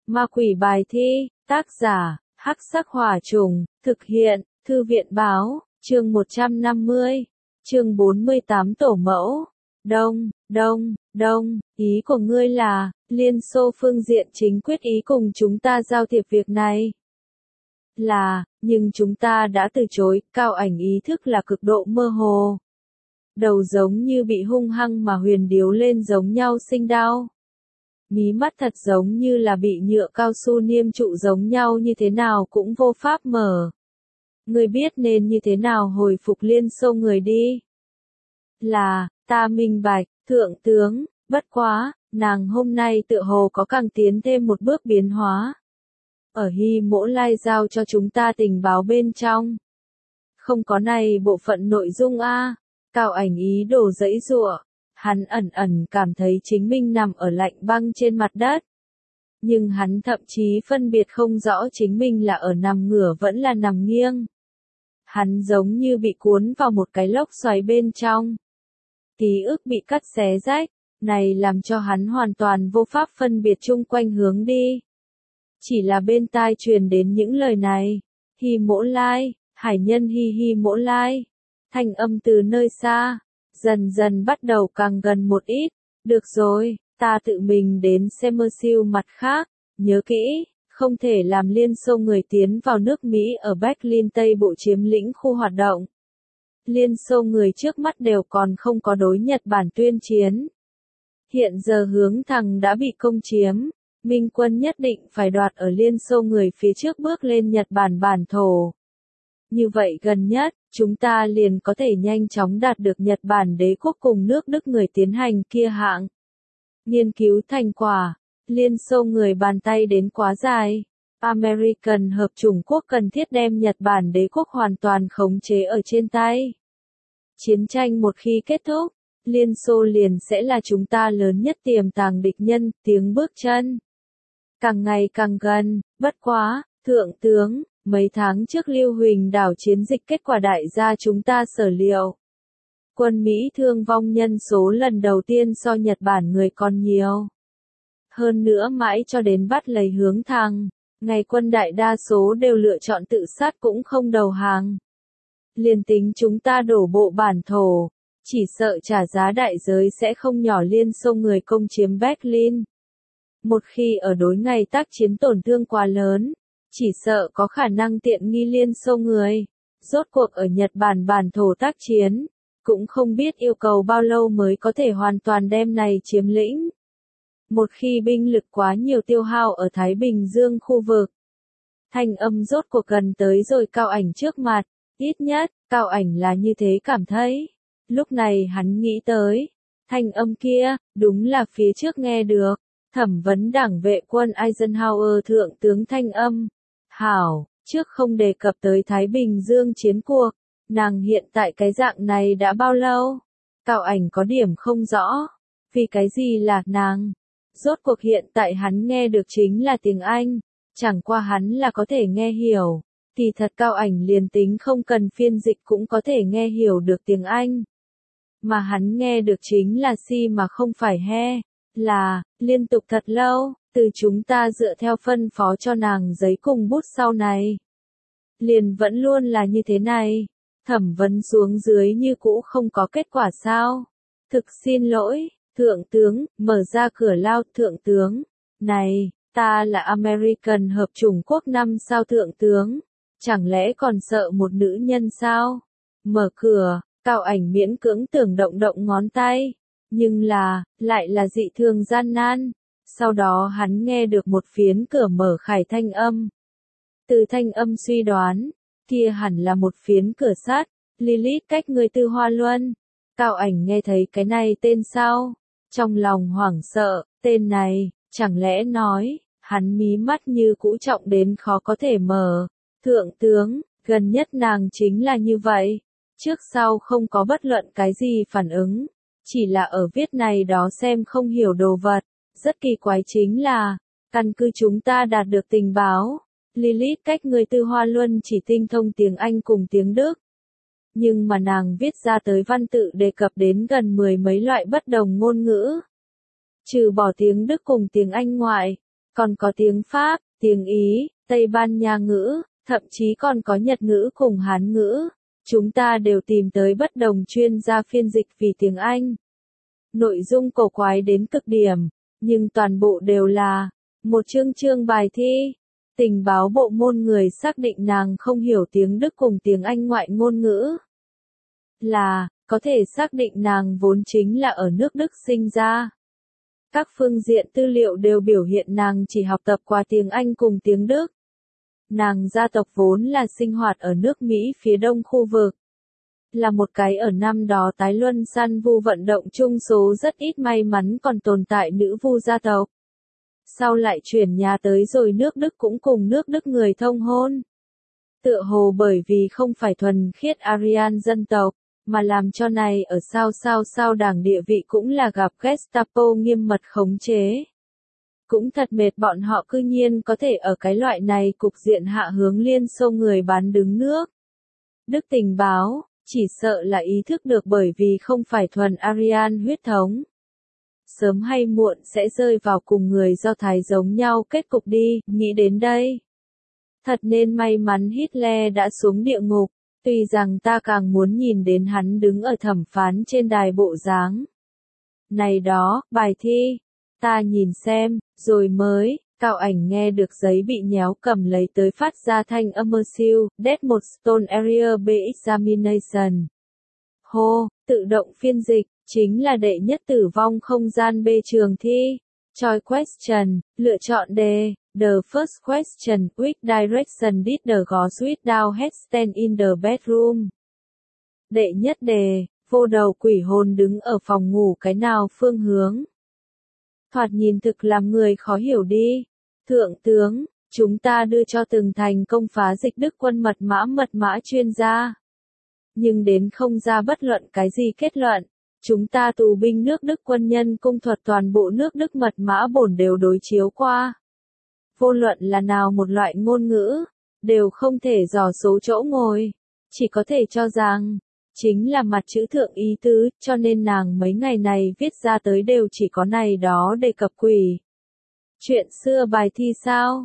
Ma quỷ bài thi, tác giả, Hắc Sắc Hỏa Trùng, thực hiện, Thư viện Báo, chương 150, chương 48 Tổ mẫu. Đông, ý của ngươi là, Liên Xô phương diện chính quyết ý cùng chúng ta giao thiệp việc này. Nhưng chúng ta đã từ chối, Cao Ảnh ý thức là cực độ mơ hồ. Đầu giống như bị hung hăng mà huyền điếu lên giống nhau sinh đau. Mí mắt thật giống như là bị nhựa cao su niêm trụ giống nhau như thế nào cũng vô pháp mở. Ngươi biết nên như thế nào hồi phục Liên Xô người đi. Ta minh bạch, thượng tướng, bất quá, nàng hôm nay tựa hồ có càng tiến thêm một bước biến hóa. Ở Hy Mỗ Lai giao cho chúng ta tình báo bên trong. Không có này bộ phận nội dung a. Cao Ảnh ý đồ giãy giụa. Hắn ẩn cảm thấy chính mình nằm ở lạnh băng trên mặt đất. Nhưng hắn thậm chí phân biệt không rõ chính mình là ở nằm ngửa vẫn là nằm nghiêng. Hắn giống như bị cuốn vào một cái lốc xoáy bên trong. Ký ức bị cắt xé rách, này làm cho hắn hoàn toàn vô pháp phân biệt chung quanh hướng đi. Chỉ là bên tai truyền đến những lời này. Hy Mỗ Lai, hải nhân Hy Mỗ Lai. Thanh âm từ nơi xa. Dần dần bắt đầu càng gần một ít. Được rồi, ta tự mình đến Semersill mặt khác. Nhớ kỹ, không thể làm Liên Xô người tiến vào nước Mỹ ở Berlin Tây Bộ chiếm lĩnh khu hoạt động. Liên Xô người trước mắt đều còn không có đối Nhật Bản tuyên chiến. Hiện giờ hướng thẳng đã bị công chiếm. Minh quân nhất định phải đoạt ở Liên Xô người phía trước bước lên Nhật Bản bản thổ. Như vậy gần nhất, chúng ta liền có thể nhanh chóng đạt được Nhật Bản đế quốc cùng nước Đức người tiến hành kia hạng. Nghiên cứu thành quả, Liên Xô người bàn tay đến quá dài. American hợp chủng quốc cần thiết đem Nhật Bản đế quốc hoàn toàn khống chế ở trên tay. Chiến tranh một khi kết thúc, Liên Xô liền sẽ là chúng ta lớn nhất tiềm tàng địch nhân, tiếng bước chân. Càng ngày càng gần, bất quá, thượng tướng. Mấy tháng trước Lưu Huỳnh đảo chiến dịch kết quả đại gia chúng ta sở liệu. Quân Mỹ thương vong nhân số lần đầu tiên so Nhật Bản người còn nhiều. Hơn nữa mãi cho đến bắt lấy hướng thẳng, ngày quân đại đa số đều lựa chọn tự sát cũng không đầu hàng. Liên tính chúng ta đổ bộ bản thổ, chỉ sợ trả giá đại giới sẽ không nhỏ. Liên Xô người công chiếm Berlin. Một khi ở đối ngày tác chiến tổn thương quá lớn, chỉ sợ có khả năng tiện nghi Liên Xô người. Rốt cuộc ở Nhật Bản bản thổ tác chiến, cũng không biết yêu cầu bao lâu mới có thể hoàn toàn đem này chiếm lĩnh. Một khi binh lực quá nhiều tiêu hao ở Thái Bình Dương khu vực. Thanh âm rốt cuộc gần tới rồi Cao Ảnh trước mặt, ít nhất, Cao Ảnh là như thế cảm thấy. Lúc này hắn nghĩ tới, thanh âm kia, đúng là phía trước nghe được, thẩm vấn đảng vệ quân Eisenhower thượng tướng thanh âm. Hảo, trước không đề cập tới Thái Bình Dương chiến cuộc, nàng hiện tại cái dạng này đã bao lâu? Cao Ảnh có điểm không rõ, vì cái gì là nàng? Rốt cuộc hiện tại hắn nghe được chính là tiếng Anh, chẳng qua hắn là có thể nghe hiểu, thì thật Cao Ảnh liền tính không cần phiên dịch cũng có thể nghe hiểu được tiếng Anh. Mà hắn nghe được chính là si mà không phải he, liên tục thật lâu. Từ chúng ta dựa theo phân phó cho nàng giấy cùng bút sau này. Liền vẫn luôn là như thế này. Thẩm vấn xuống dưới như cũ không có kết quả sao. Thực xin lỗi, thượng tướng, mở ra cửa lao. Thượng tướng, này, ta là American hợp chủng quốc 5 sao thượng tướng. Chẳng lẽ còn sợ một nữ nhân sao? Mở cửa, Cao Ảnh miễn cưỡng tưởng động ngón tay. Nhưng lại là dị thường gian nan. Sau đó hắn nghe được một phiến cửa mở khải thanh âm. Từ thanh âm suy đoán, kia hẳn là một phiến cửa sắt. Lilith cách người Tư Hoa Luân. Cao Ảnh nghe thấy cái này tên sao? Trong lòng hoảng sợ, tên này, chẳng lẽ nói, hắn mí mắt như cũ trọng đến khó có thể mở. Thượng tướng, gần nhất nàng chính là như vậy. Trước sau không có bất luận cái gì phản ứng. Chỉ là ở viết này đó xem không hiểu đồ vật. Rất kỳ quái chính là, căn cứ chúng ta đạt được tình báo, Lilith cách người Tư Hoa Luân chỉ tinh thông tiếng Anh cùng tiếng Đức. Nhưng mà nàng viết ra tới văn tự đề cập đến gần 10 mấy loại bất đồng ngôn ngữ. Trừ bỏ tiếng Đức cùng tiếng Anh ngoại, Còn có tiếng Pháp, tiếng Ý, Tây Ban Nha ngữ, thậm chí còn có Nhật ngữ cùng Hán ngữ. Chúng ta đều tìm tới bất đồng chuyên gia phiên dịch vì tiếng Anh. Nội dung cổ quái đến cực điểm, nhưng toàn bộ đều là một chương bài thi. Tình báo bộ môn người xác định nàng không hiểu tiếng Đức cùng tiếng Anh ngoại ngôn ngữ. Có thể xác định nàng vốn chính là ở nước Đức sinh ra. Các phương diện tư liệu đều biểu hiện nàng chỉ học tập qua tiếng Anh cùng tiếng Đức. Nàng gia tộc vốn là sinh hoạt ở nước Mỹ phía đông khu vực. Là một cái ở năm đó tái luân săn vu vận động chung số rất ít may mắn còn tồn tại nữ vu gia tộc. Sau lại chuyển nhà tới rồi nước Đức cũng cùng nước Đức người thông hôn. Tựa hồ bởi vì không phải thuần khiết Aryan dân tộc, mà làm cho này ở sao đảng địa vị cũng là gặp Gestapo nghiêm mật khống chế. Cũng thật mệt bọn họ cư nhiên có thể ở cái loại này cục diện hạ hướng Liên Xô người bán đứng nước. Đức tình báo, chỉ sợ là ý thức được bởi vì không phải thuần Aryan huyết thống. Sớm hay muộn sẽ rơi vào cùng người Do Thái giống nhau kết cục đi, nghĩ đến đây. Thật nên may mắn Hitler đã xuống địa ngục, tuy rằng ta càng muốn nhìn đến hắn đứng ở thẩm phán trên đài bộ dáng. Này đó, bài thi, ta nhìn xem, rồi mới, Cao Ảnh nghe được giấy bị nhéo cầm lấy tới phát ra thanh immersive, Dead một Stone Area B Examination. Hô, tự động phiên dịch, chính là đệ nhất tử vong không gian B trường thi. Choice question, lựa chọn đề. The first question, which direction did the ghost without head stand in the bedroom? Đệ nhất đề, vô đầu quỷ hồn đứng ở phòng ngủ cái nào phương hướng? Thoạt nhìn thực làm người khó hiểu đi. Thượng tướng, chúng ta đưa cho từng thành công phá dịch Đức quân mật mã chuyên gia. Nhưng đến không ra bất luận cái gì kết luận. Chúng ta tù binh nước Đức quân nhân cung thuật toàn bộ nước Đức mật mã bổn đều đối chiếu qua. Vô luận là nào một loại ngôn ngữ, đều không thể dò số chỗ ngồi. Chỉ có thể cho rằng, chính là mặt chữ thượng ý tứ, cho nên nàng mấy ngày này viết ra tới đều chỉ có này đó đề cập quỷ. Chuyện xưa bài thi sao?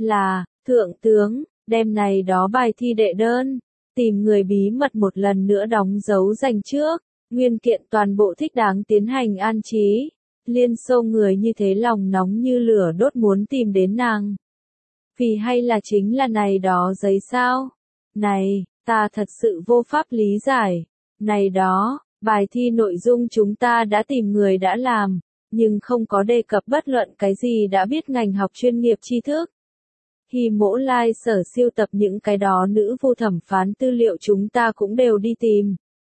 Thượng tướng, đem này đó bài thi đệ đơn, tìm người bí mật một lần nữa đóng dấu dành trước, nguyên kiện toàn bộ thích đáng tiến hành an trí. Liên Xô người như thế lòng nóng như lửa đốt muốn tìm đến nàng. Vì hay là chính là này đó giấy sao? Này, ta thật sự vô pháp lý giải. Này đó, bài thi nội dung chúng ta đã tìm người đã làm, nhưng không có đề cập bất luận cái gì đã biết ngành học chuyên nghiệp tri thức. Hi Mỗ Lai sở siêu tập những cái đó nữ vu thẩm phán tư liệu chúng ta cũng đều đi tìm.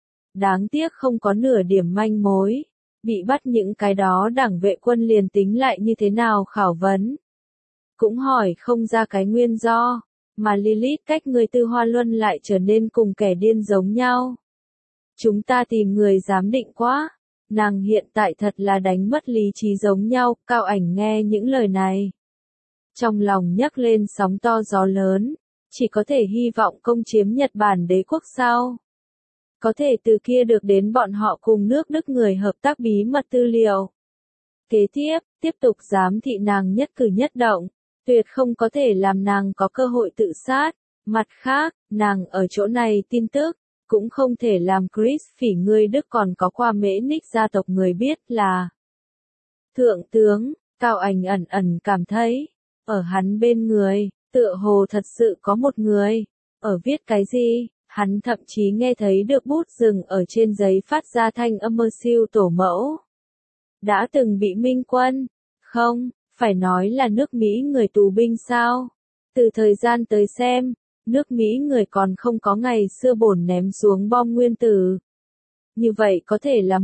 Đáng tiếc không có nửa điểm manh mối. Bị bắt những cái đó đảng vệ quân liền tính lại như thế nào khảo vấn. Cũng hỏi không ra cái nguyên do, mà Lilith cách người Tư Hoa Luân lại trở nên cùng kẻ điên giống nhau. Chúng ta tìm người giám định quá, nàng hiện tại thật là đánh mất lý trí giống nhau, Cao Ảnh nghe những lời này. Trong lòng nhấc lên sóng to gió lớn, chỉ có thể hy vọng công chiếm Nhật Bản đế quốc sao. Có thể từ kia được đến bọn họ cùng nước Đức người hợp tác bí mật tư liệu. Kế tiếp tục giám thị nàng nhất cử nhất động, tuyệt không có thể làm nàng có cơ hội tự sát. Mặt khác, nàng ở chỗ này tin tức, cũng không thể làm Chris phỉ người Đức còn có qua mễ ních gia tộc người biết là. Thượng tướng, Cao Ảnh ẩn cảm thấy, ở hắn bên người, tựa hồ thật sự có một người, ở viết cái gì. Hắn thậm chí nghe thấy được bút dừng ở trên giấy phát ra thanh âm mơ siêu tổ mẫu. Đã từng bị minh quân? Không, phải nói là nước Mỹ người tù binh sao? Từ thời gian tới xem, nước Mỹ người còn không có ngày xưa bổn ném xuống bom nguyên tử. Như vậy có thể là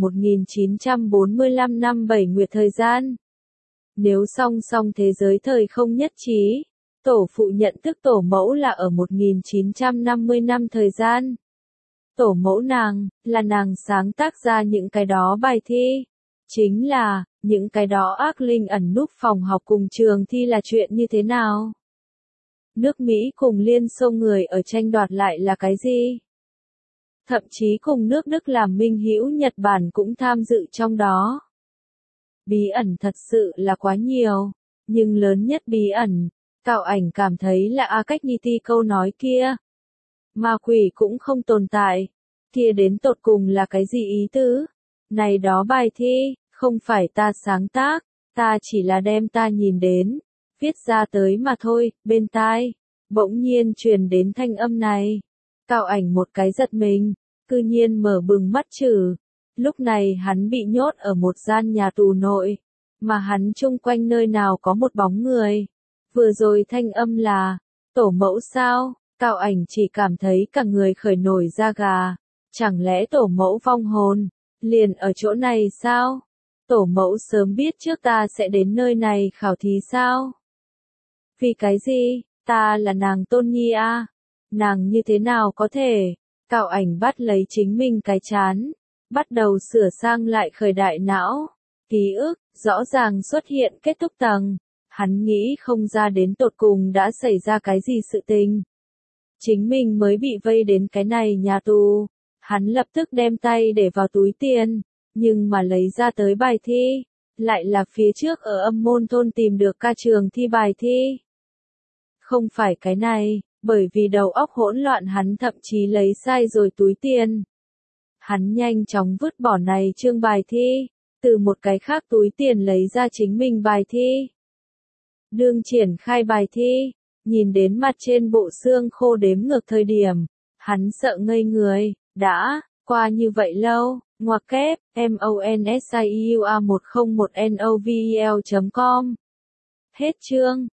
1945 năm 7 nguyệt thời gian. Nếu song thế giới thời không nhất trí. Tổ phụ nhận thức tổ mẫu là ở 1950 năm thời gian. Tổ mẫu nàng, là nàng sáng tác ra những cái đó bài thi. Chính là, những cái đó ác linh ẩn núp phòng học cùng trường thi là chuyện như thế nào? Nước Mỹ cùng Liên Xô người ở tranh đoạt lại là cái gì? Thậm chí cùng nước Đức làm minh hữu Nhật Bản cũng tham dự trong đó. Bí ẩn thật sự là quá nhiều. Nhưng lớn nhất bí ẩn, Cao Ảnh cảm thấy là Akagniti câu nói kia. Ma quỷ cũng không tồn tại. Kia đến tột cùng là cái gì ý tứ? Này đó bài thi, không phải ta sáng tác, ta chỉ là đem ta nhìn đến, viết ra tới mà thôi, bên tai. Bỗng nhiên truyền đến thanh âm này. Cao Ảnh một cái giật mình, cư nhiên mở bừng mắt chử. Lúc này hắn bị nhốt ở một gian nhà tù nội, mà hắn chung quanh nơi nào có một bóng người. Vừa rồi thanh âm là, tổ mẫu sao? Cao Ảnh chỉ cảm thấy cả người khởi nổi da gà. Chẳng lẽ tổ mẫu vong hồn, liền ở chỗ này sao? Tổ mẫu sớm biết trước ta sẽ đến nơi này khảo thí sao? Vì cái gì? Ta là nàng Tôn Nhi a. Nàng như thế nào có thể? Cao Ảnh bắt lấy chính mình cái chán, bắt đầu sửa sang lại khởi đại não. Ký ức, rõ ràng xuất hiện kết thúc tầng. Hắn nghĩ không ra đến tột cùng đã xảy ra cái gì sự tình. Chính mình mới bị vây đến cái này nhà tù. Hắn lập tức đem tay để vào túi tiền, nhưng mà lấy ra tới bài thi, lại là phía trước ở Âm Môn thôn tìm được ca trường thi bài thi. Không phải cái này, bởi vì đầu óc hỗn loạn hắn thậm chí lấy sai rồi túi tiền. Hắn nhanh chóng vứt bỏ này chương bài thi, từ một cái khác túi tiền lấy ra chính mình bài thi. Đương triển khai bài thi, nhìn đến mặt trên bộ xương khô đếm ngược thời điểm, hắn sợ ngây người, đã qua như vậy lâu, ngoặc kép, MONSIUA101NOVEL.com. Hết chương.